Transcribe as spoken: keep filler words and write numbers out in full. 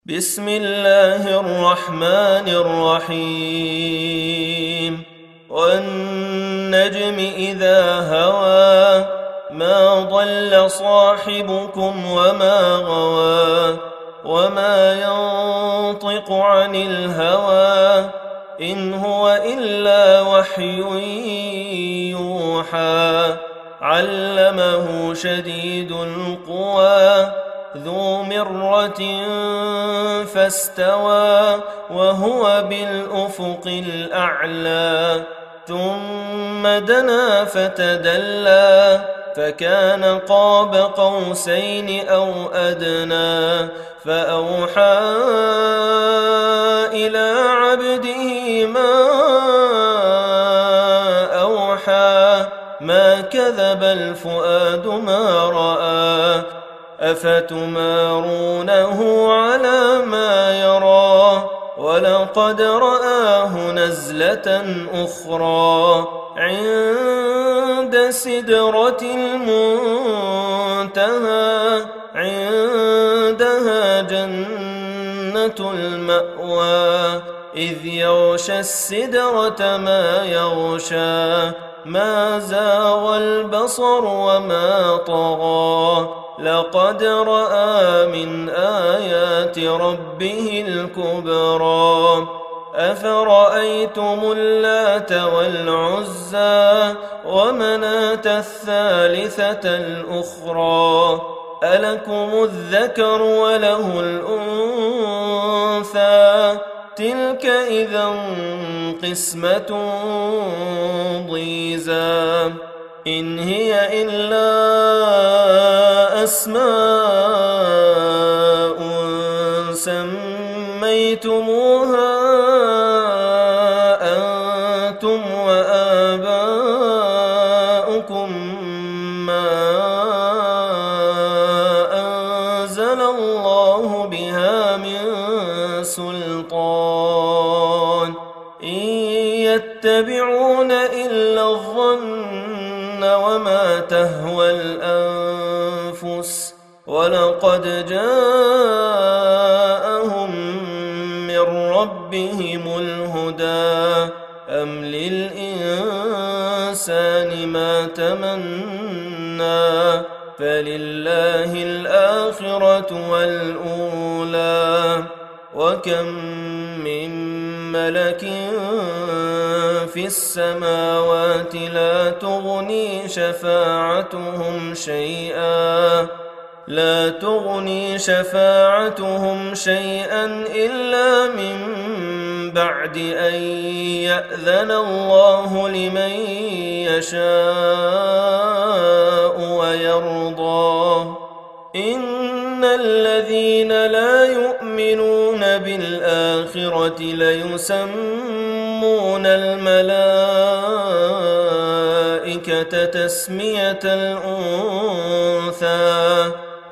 بسم الله الرحمن الرحيم والنجم إذا هوى ما ضل صاحبكم وما غوى وما ينطق عن الهوى إن هو إلا وحي يوحى علمه شديد القوى ذو مرة فاستوى وهو بالأفق الأعلى ثم دنا فتدلى فكان قاب قوسين أو أدنى فأوحى إلى عبده ما أوحى ما كذب الفؤاد ما رأى أفتمارونه على ما يرى ولقد رآه نزلة أخرى عند سدرة المنتهى عندها جنة المأوى إذ يغشى السدرة ما يغشى ما زاغ البصر وما طغى لقد رأى من آيات ربه الكبرى أفرأيتم اللات والعزى ومناة الثالثة الأخرى ألكم الذكر وله الأنثى تلك إذا قسمة ضيزى إن هي إلا أسماء سميتموها أنتم وآباؤكم ما أنزل الله بها من سلطان إن يتبعون إلا الظن وما تهوى الأنفس ولقد جاءهم من ربهم الهدى أم للإنسان ما تمنى فلله الآخرة والأولى وكم من ملك في السماوات لا تغني شفاعتهم شيئا لا تغني شفاعتهم شيئا إلا من بعد أن يأذن الله لمن يشاء ويرضى إن الذين لا يؤمنون بالآخرة ليسمون الملائكة تسمية الأنثى